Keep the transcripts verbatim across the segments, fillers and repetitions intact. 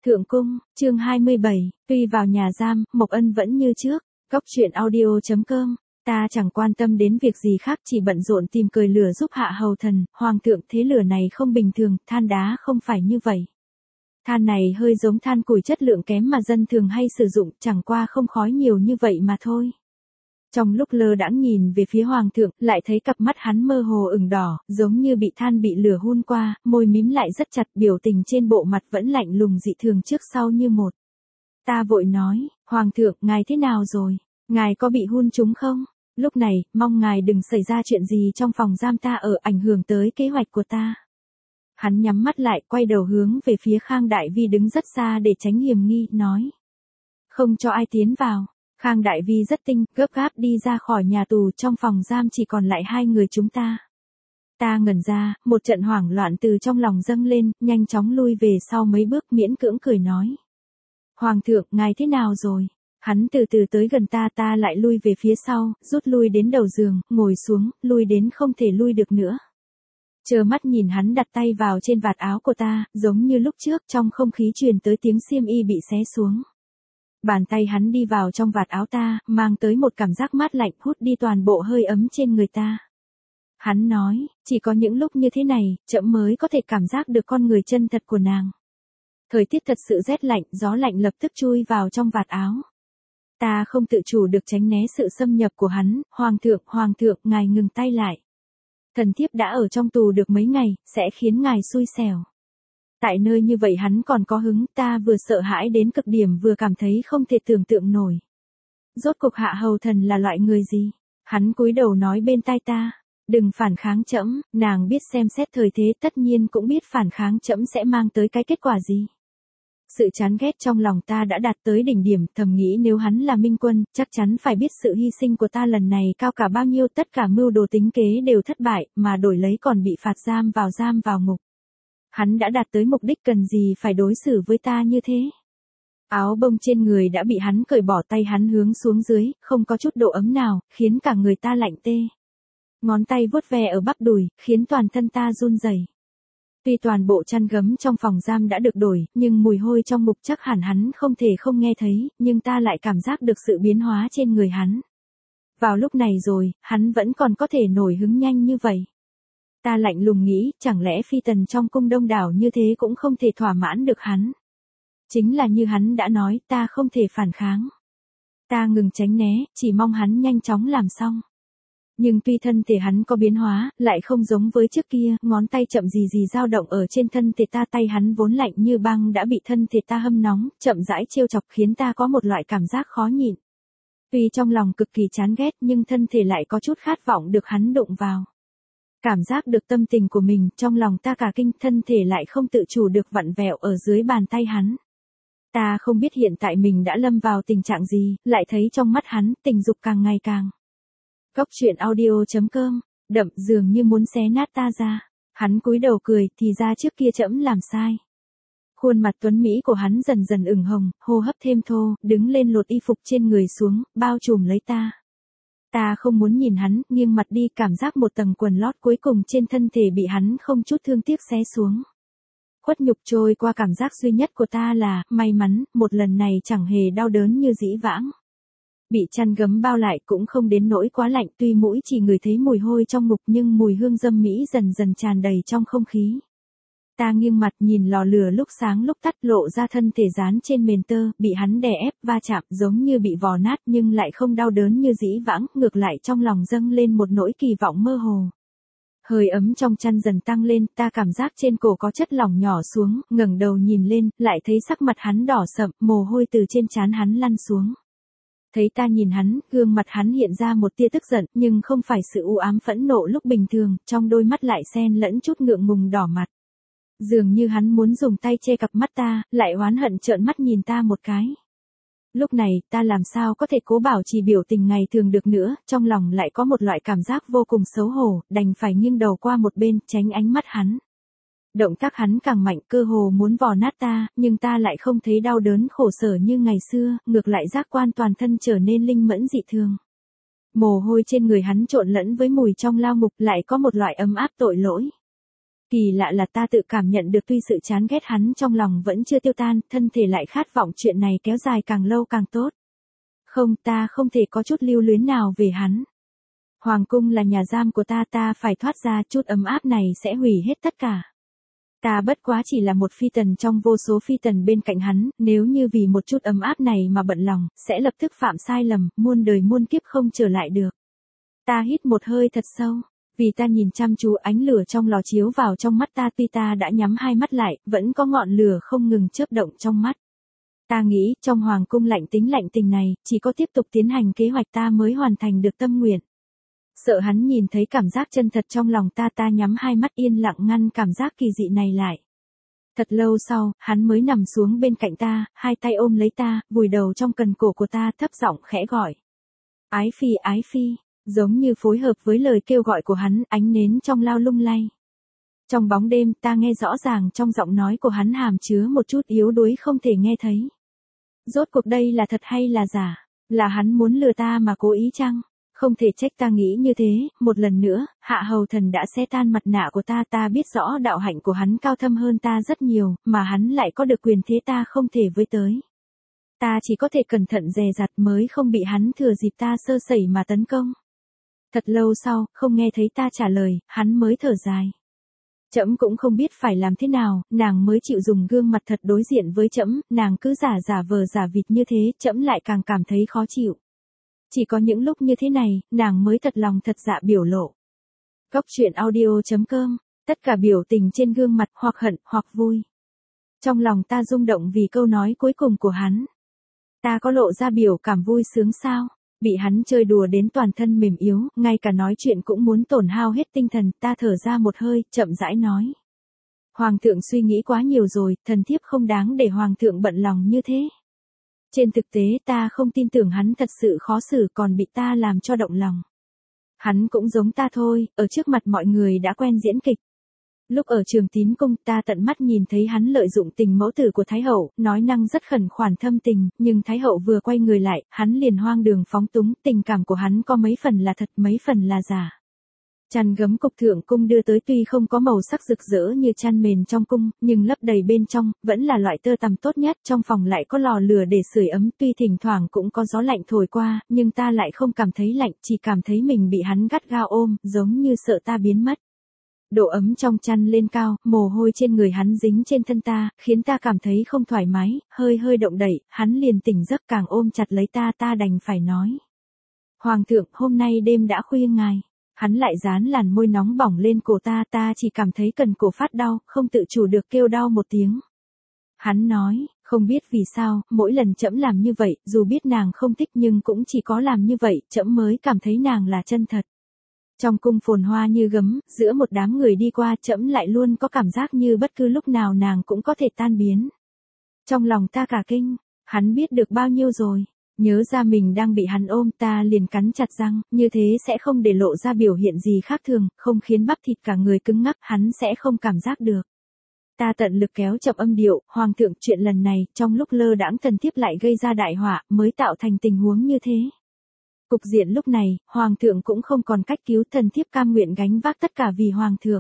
Thượng cung, chương hai mươi bảy, tuy vào nhà giam, Mộc Ân vẫn như trước. Cóc truyện audio chấm com, ta chẳng quan tâm đến việc gì khác, chỉ bận rộn tìm cười lửa giúp hạ hầu thần. Hoàng thượng, thế lửa này không bình thường, than đá không phải như vậy. Than này hơi giống than củi chất lượng kém mà dân thường hay sử dụng, chẳng qua không khói nhiều như vậy mà thôi. Trong lúc lơ đãng nhìn về phía hoàng thượng, lại thấy cặp mắt hắn mơ hồ ửng đỏ, giống như bị than bị lửa hun qua, môi mím lại rất chặt, biểu tình trên bộ mặt vẫn lạnh lùng dị thường trước sau như một. Ta vội nói, hoàng thượng, ngài thế nào rồi? Ngài có bị hun trúng không? Lúc này, mong ngài đừng xảy ra chuyện gì trong phòng giam ta ở, ảnh hưởng tới kế hoạch của ta. Hắn nhắm mắt lại, quay đầu hướng về phía Khang Đại Vi đứng rất xa để tránh hiểm nghi, nói. Không cho ai tiến vào. Khang Đại Vi rất tinh, gấp gáp đi ra khỏi nhà tù, trong phòng giam chỉ còn lại hai người chúng ta. Ta ngẩn ra, một trận hoảng loạn từ trong lòng dâng lên, nhanh chóng lui về sau mấy bước, miễn cưỡng cười nói. Hoàng thượng, ngài thế nào rồi? Hắn từ từ tới gần ta, ta lại lui về phía sau, rút lui đến đầu giường, ngồi xuống, lui đến không thể lui được nữa. Chờ mắt nhìn hắn đặt tay vào trên vạt áo của ta, giống như lúc trước, trong không khí truyền tới tiếng xiêm y bị xé xuống. Bàn tay hắn đi vào trong vạt áo ta, mang tới một cảm giác mát lạnh, hút đi toàn bộ hơi ấm trên người ta. Hắn nói, chỉ có những lúc như thế này, trẫm mới có thể cảm giác được con người chân thật của nàng. Thời tiết thật sự rét lạnh, gió lạnh lập tức chui vào trong vạt áo. Ta không tự chủ được tránh né sự xâm nhập của hắn. Hoàng thượng, hoàng thượng, ngài ngừng tay lại. Thần thiếp đã ở trong tù được mấy ngày, sẽ khiến ngài xui xẻo. Tại nơi như vậy hắn còn có hứng, ta vừa sợ hãi đến cực điểm vừa cảm thấy không thể tưởng tượng nổi. Rốt cuộc hạ hầu thần là loại người gì? Hắn cúi đầu nói bên tai ta, đừng phản kháng trẫm. Nàng biết xem xét thời thế, tất nhiên cũng biết phản kháng trẫm sẽ mang tới cái kết quả gì. Sự chán ghét trong lòng ta đã đạt tới đỉnh điểm, thầm nghĩ nếu hắn là minh quân, chắc chắn phải biết sự hy sinh của ta lần này cao cả bao nhiêu, tất cả mưu đồ tính kế đều thất bại, mà đổi lấy còn bị phạt giam vào giam vào ngục. Hắn đã đạt tới mục đích, cần gì phải đối xử với ta như thế. Áo bông trên người đã bị hắn cởi bỏ, tay hắn hướng xuống dưới, không có chút độ ấm nào, khiến cả người ta lạnh tê. Ngón tay vuốt ve ở bắp đùi, khiến toàn thân ta run rẩy. Tuy toàn bộ chăn gấm trong phòng giam đã được đổi, nhưng mùi hôi trong ngục chắc hẳn hắn không thể không nghe thấy, nhưng ta lại cảm giác được sự biến hóa trên người hắn. Vào lúc này rồi, hắn vẫn còn có thể nổi hứng nhanh như vậy. Ta lạnh lùng nghĩ, chẳng lẽ phi tần trong cung đông đảo như thế cũng không thể thỏa mãn được hắn. Chính là như hắn đã nói, ta không thể phản kháng. Ta ngừng tránh né, chỉ mong hắn nhanh chóng làm xong. Nhưng tuy thân thể hắn có biến hóa, lại không giống với trước kia, ngón tay chậm gì gì dao động ở trên thân thể ta, tay hắn vốn lạnh như băng đã bị thân thể ta hâm nóng, chậm rãi trêu chọc khiến ta có một loại cảm giác khó nhịn. Tuy trong lòng cực kỳ chán ghét nhưng thân thể lại có chút khát vọng được hắn đụng vào. Cảm giác được tâm tình của mình, trong lòng ta cả kinh, thân thể lại không tự chủ được vặn vẹo ở dưới bàn tay hắn. Ta không biết hiện tại mình đã lâm vào tình trạng gì, lại thấy trong mắt hắn, tình dục càng ngày càng. Cóc truyện audio chấm com, đậm dường như muốn xé nát ta ra. Hắn cúi đầu cười, thì ra trước kia trẫm làm sai. Khuôn mặt tuấn mỹ của hắn dần dần ửng hồng, hô hấp thêm thô, đứng lên lột y phục trên người xuống, bao trùm lấy ta. Ta không muốn nhìn hắn, nghiêng mặt đi, cảm giác một tầng quần lót cuối cùng trên thân thể bị hắn không chút thương tiếc xé xuống. Khuất nhục trôi qua, cảm giác duy nhất của ta là, may mắn, một lần này chẳng hề đau đớn như dĩ vãng. Bị chăn gấm bao lại cũng không đến nỗi quá lạnh, tuy mũi chỉ ngửi thấy mùi hôi trong ngục nhưng mùi hương dâm mỹ dần dần tràn đầy trong không khí. Ta nghiêng mặt nhìn lò lửa lúc sáng lúc tắt, lộ ra thân thể dán trên mền tơ, bị hắn đè ép va chạm giống như bị vò nát nhưng lại không đau đớn như dĩ vãng, ngược lại trong lòng dâng lên một nỗi kỳ vọng mơ hồ. Hơi ấm trong chăn dần tăng lên, ta cảm giác trên cổ có chất lỏng nhỏ xuống, ngẩng đầu nhìn lên, lại thấy sắc mặt hắn đỏ sậm, mồ hôi từ trên trán hắn lăn xuống. Thấy ta nhìn hắn, gương mặt hắn hiện ra một tia tức giận, nhưng không phải sự u ám phẫn nộ lúc bình thường, trong đôi mắt lại xen lẫn chút ngượng ngùng đỏ mặt. Dường như hắn muốn dùng tay che cặp mắt ta, lại oán hận trợn mắt nhìn ta một cái. Lúc này, ta làm sao có thể cố bảo trì biểu tình ngày thường được nữa, trong lòng lại có một loại cảm giác vô cùng xấu hổ, đành phải nghiêng đầu qua một bên, tránh ánh mắt hắn. Động tác hắn càng mạnh, cơ hồ muốn vò nát ta, nhưng ta lại không thấy đau đớn khổ sở như ngày xưa, ngược lại giác quan toàn thân trở nên linh mẫn dị thường. Mồ hôi trên người hắn trộn lẫn với mùi trong lao ngục, lại có một loại ấm áp tội lỗi. Kỳ lạ là ta tự cảm nhận được tuy sự chán ghét hắn trong lòng vẫn chưa tiêu tan, thân thể lại khát vọng chuyện này kéo dài càng lâu càng tốt. Không, ta không thể có chút lưu luyến nào về hắn. Hoàng cung là nhà giam của ta, ta phải thoát ra, chút ấm áp này sẽ hủy hết tất cả. Ta bất quá chỉ là một phi tần trong vô số phi tần bên cạnh hắn, nếu như vì một chút ấm áp này mà bận lòng, sẽ lập tức phạm sai lầm, muôn đời muôn kiếp không trở lại được. Ta hít một hơi thật sâu, vì ta nhìn chăm chú ánh lửa trong lò chiếu vào trong mắt ta, tuy ta đã nhắm hai mắt lại, vẫn có ngọn lửa không ngừng chớp động trong mắt. Ta nghĩ, trong hoàng cung lạnh tính lạnh tình này, chỉ có tiếp tục tiến hành kế hoạch ta mới hoàn thành được tâm nguyện. Sợ hắn nhìn thấy cảm giác chân thật trong lòng ta, ta nhắm hai mắt yên lặng ngăn cảm giác kỳ dị này lại. Thật lâu sau, hắn mới nằm xuống bên cạnh ta, hai tay ôm lấy ta, vùi đầu trong cần cổ của ta, thấp giọng khẽ gọi. Ái phi, ái phi, giống như phối hợp với lời kêu gọi của hắn, ánh nến trong lao lung lay. Trong bóng đêm, ta nghe rõ ràng trong giọng nói của hắn hàm chứa một chút yếu đuối không thể nghe thấy. Rốt cuộc đây là thật hay là giả? Là hắn muốn lừa ta mà cố ý chăng? Không thể trách ta nghĩ như thế, một lần nữa, Hạ Hầu Thần đã xé tan mặt nạ của ta, ta biết rõ đạo hạnh của hắn cao thâm hơn ta rất nhiều, mà hắn lại có được quyền thế ta không thể với tới. Ta chỉ có thể cẩn thận dè dặt mới không bị hắn thừa dịp ta sơ sẩy mà tấn công. Thật lâu sau, không nghe thấy ta trả lời, hắn mới thở dài. Trẫm cũng không biết phải làm thế nào, nàng mới chịu dùng gương mặt thật đối diện với trẫm, nàng cứ giả giả vờ giả vịt như thế, trẫm lại càng cảm thấy khó chịu. Chỉ có những lúc như thế này, nàng mới thật lòng thật dạ biểu lộ. Góc truyện audio chấm com, tất cả biểu tình trên gương mặt hoặc hận hoặc vui. Trong lòng ta rung động vì câu nói cuối cùng của hắn. Ta có lộ ra biểu cảm vui sướng sao? Bị hắn chơi đùa đến toàn thân mềm yếu, ngay cả nói chuyện cũng muốn tổn hao hết tinh thần, ta thở ra một hơi, chậm rãi nói. Hoàng thượng suy nghĩ quá nhiều rồi, thần thiếp không đáng để hoàng thượng bận lòng như thế. Trên thực tế ta không tin tưởng hắn thật sự khó xử còn bị ta làm cho động lòng. Hắn cũng giống ta thôi, ở trước mặt mọi người đã quen diễn kịch. Lúc ở Trường Tín Cung ta tận mắt nhìn thấy hắn lợi dụng tình mẫu tử của Thái Hậu, nói năng rất khẩn khoản thâm tình, nhưng Thái Hậu vừa quay người lại, hắn liền hoang đường phóng túng, tình cảm của hắn có mấy phần là thật mấy phần là giả. Chăn gấm cục thượng cung đưa tới tuy không có màu sắc rực rỡ như chăn mền trong cung, nhưng lấp đầy bên trong, vẫn là loại tơ tằm tốt nhất, trong phòng lại có lò lửa để sưởi ấm, tuy thỉnh thoảng cũng có gió lạnh thổi qua, nhưng ta lại không cảm thấy lạnh, chỉ cảm thấy mình bị hắn gắt gao ôm, giống như sợ ta biến mất. Độ ấm trong chăn lên cao, mồ hôi trên người hắn dính trên thân ta, khiến ta cảm thấy không thoải mái, hơi hơi động đậy, hắn liền tỉnh giấc càng ôm chặt lấy ta, ta đành phải nói. Hoàng thượng, hôm nay đêm đã khuya ngài. Hắn lại dán làn môi nóng bỏng lên cổ ta, ta chỉ cảm thấy cần cổ phát đau, không tự chủ được kêu đau một tiếng. Hắn nói, không biết vì sao, mỗi lần trẫm làm như vậy, dù biết nàng không thích nhưng cũng chỉ có làm như vậy, trẫm mới cảm thấy nàng là chân thật. Trong cung phồn hoa như gấm, giữa một đám người đi qua, trẫm lại luôn có cảm giác như bất cứ lúc nào nàng cũng có thể tan biến. Trong lòng ta cả kinh, hắn biết được bao nhiêu rồi. Nhớ ra mình đang bị hắn ôm, ta liền cắn chặt răng, như thế sẽ không để lộ ra biểu hiện gì khác thường, không khiến bắp thịt cả người cứng ngắc, hắn sẽ không cảm giác được. Ta tận lực kéo chậm âm điệu, hoàng thượng, chuyện lần này, trong lúc lơ đãng thần thiếp lại gây ra đại họa, mới tạo thành tình huống như thế. Cục diện lúc này, hoàng thượng cũng không còn cách cứu, thần thiếp cam nguyện gánh vác tất cả vì hoàng thượng.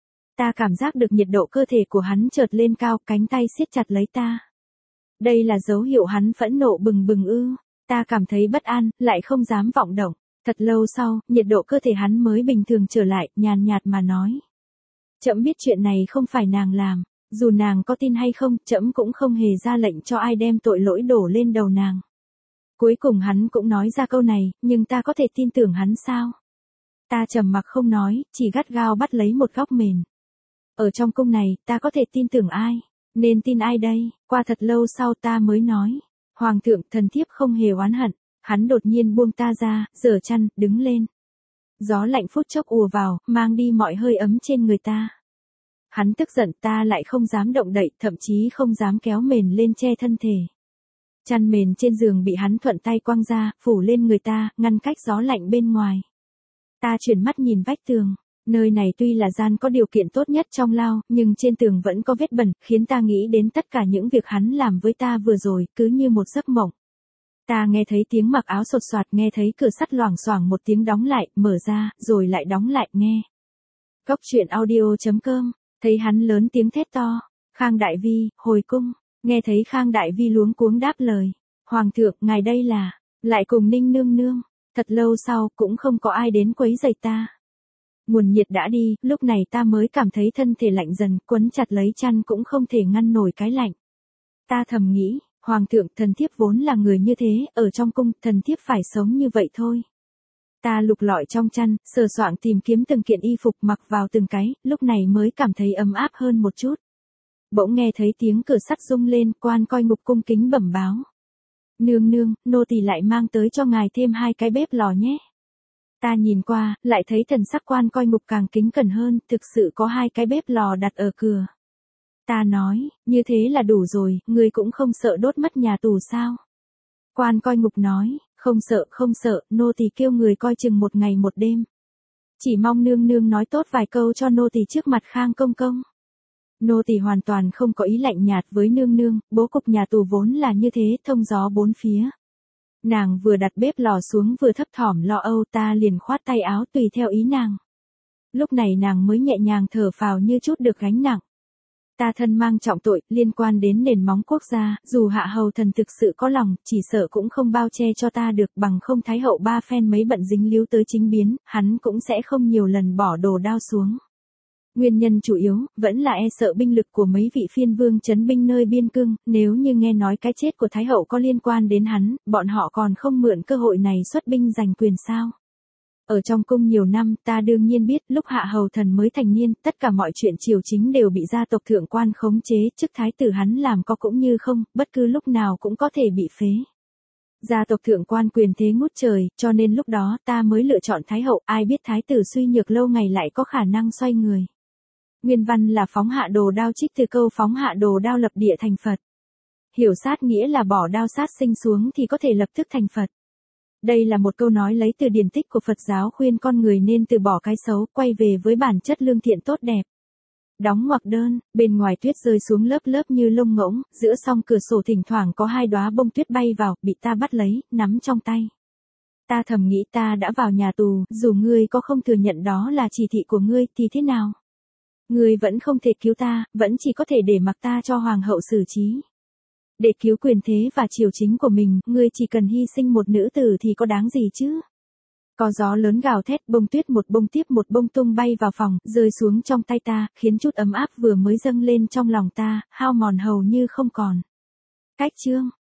Ta cảm giác được nhiệt độ cơ thể của hắn chợt lên cao, cánh tay siết chặt lấy ta. Đây là dấu hiệu hắn phẫn nộ bừng bừng ư, ta cảm thấy bất an, lại không dám vọng động. Thật lâu sau, nhiệt độ cơ thể hắn mới bình thường trở lại, nhàn nhạt mà nói. Trẫm biết chuyện này không phải nàng làm, dù nàng có tin hay không, trẫm cũng không hề ra lệnh cho ai đem tội lỗi đổ lên đầu nàng. Cuối cùng hắn cũng nói ra câu này, nhưng ta có thể tin tưởng hắn sao? Ta trầm mặc không nói, chỉ gắt gao bắt lấy một góc mền. Ở trong cung này, ta có thể tin tưởng ai? Nên tin ai đây? Qua thật lâu sau ta mới nói. Hoàng thượng, thần thiếp không hề oán hận. Hắn đột nhiên buông ta ra, giở chăn, đứng lên. Gió lạnh phút chốc ùa vào, mang đi mọi hơi ấm trên người ta. Hắn tức giận, ta lại không dám động đậy, thậm chí không dám kéo mền lên che thân thể. Chăn mền trên giường bị hắn thuận tay quăng ra, phủ lên người ta, ngăn cách gió lạnh bên ngoài. Ta chuyển mắt nhìn vách tường. Nơi này tuy là gian có điều kiện tốt nhất trong lao, nhưng trên tường vẫn có vết bẩn, khiến ta nghĩ đến tất cả những việc hắn làm với ta vừa rồi, cứ như một giấc mộng. Ta nghe thấy tiếng mặc áo sột soạt, nghe thấy cửa sắt loảng xoảng một tiếng đóng lại, mở ra, rồi lại đóng lại, nghe. Góc truyện audio chấm com Thấy hắn lớn tiếng thét to, Khang Đại Vi, hồi cung, nghe thấy Khang Đại Vi luống cuống đáp lời, Hoàng thượng, ngài đây là, lại cùng Ninh nương nương, thật lâu sau cũng không có ai đến quấy rầy ta. Nguồn nhiệt đã đi, lúc này ta mới cảm thấy thân thể lạnh dần, quấn chặt lấy chăn cũng không thể ngăn nổi cái lạnh. Ta thầm nghĩ, Hoàng thượng, thần thiếp vốn là người như thế, ở trong cung, thần thiếp phải sống như vậy thôi. Ta lục lọi trong chăn, sờ soạng tìm kiếm từng kiện y phục mặc vào từng cái, lúc này mới cảm thấy ấm áp hơn một chút. Bỗng nghe thấy tiếng cửa sắt rung lên, quan coi ngục cung kính bẩm báo. Nương nương, nô tỳ lại mang tới cho ngài thêm hai cái bếp lò nhé. Ta nhìn qua, lại thấy thần sắc quan coi ngục càng kính cẩn hơn, thực sự có hai cái bếp lò đặt ở cửa. Ta nói, như thế là đủ rồi, ngươi cũng không sợ đốt mất nhà tù sao? Quan coi ngục nói, không sợ, không sợ, nô tỳ kêu người coi chừng một ngày một đêm. Chỉ mong nương nương nói tốt vài câu cho nô tỳ trước mặt Khang công công. Nô tỳ hoàn toàn không có ý lạnh nhạt với nương nương, bố cục nhà tù vốn là như thế, thông gió bốn phía. Nàng vừa đặt bếp lò xuống vừa thấp thỏm lo âu, ta liền khoát tay áo tùy theo ý nàng. Lúc này nàng mới nhẹ nhàng thở phào như chút được gánh nặng. Ta thân mang trọng tội, liên quan đến nền móng quốc gia, dù hạ hầu thần thực sự có lòng, chỉ sợ cũng không bao che cho ta được, bằng không thái hậu ba phen mấy bận dính líu tới chính biến, hắn cũng sẽ không nhiều lần bỏ đồ đao xuống. Nguyên nhân chủ yếu, vẫn là e sợ binh lực của mấy vị phiên vương trấn binh nơi biên cương, nếu như nghe nói cái chết của thái hậu có liên quan đến hắn, bọn họ còn không mượn cơ hội này xuất binh giành quyền sao. Ở trong cung nhiều năm, ta đương nhiên biết, lúc hạ hầu thần mới thành niên, tất cả mọi chuyện triều chính đều bị gia tộc thượng quan khống chế, chức thái tử hắn làm có cũng như không, bất cứ lúc nào cũng có thể bị phế. Gia tộc thượng quan quyền thế ngút trời, cho nên lúc đó ta mới lựa chọn thái hậu, ai biết thái tử suy nhược lâu ngày lại có khả năng xoay người. Nguyên văn là phóng hạ đồ đao trích từ câu phóng hạ đồ đao lập địa thành Phật. Hiểu sát nghĩa là bỏ đao sát sinh xuống thì có thể lập tức thành Phật. Đây là một câu nói lấy từ điển tích của Phật giáo khuyên con người nên từ bỏ cái xấu, quay về với bản chất lương thiện tốt đẹp. Đóng ngoặc đơn, bên ngoài tuyết rơi xuống lớp lớp như lông ngỗng, giữa song cửa sổ thỉnh thoảng có hai đóa bông tuyết bay vào, bị ta bắt lấy, nắm trong tay. Ta thầm nghĩ ta đã vào nhà tù, dù ngươi có không thừa nhận đó là chỉ thị của ngươi thì thế nào? Ngươi vẫn không thể cứu ta, vẫn chỉ có thể để mặc ta cho hoàng hậu xử trí. Để cứu quyền thế và triều chính của mình, ngươi chỉ cần hy sinh một nữ tử thì có đáng gì chứ? Có gió lớn gào thét, bông tuyết một bông tiếp một bông tung bay vào phòng, rơi xuống trong tay ta, khiến chút ấm áp vừa mới dâng lên trong lòng ta, hao mòn hầu như không còn. Cách chương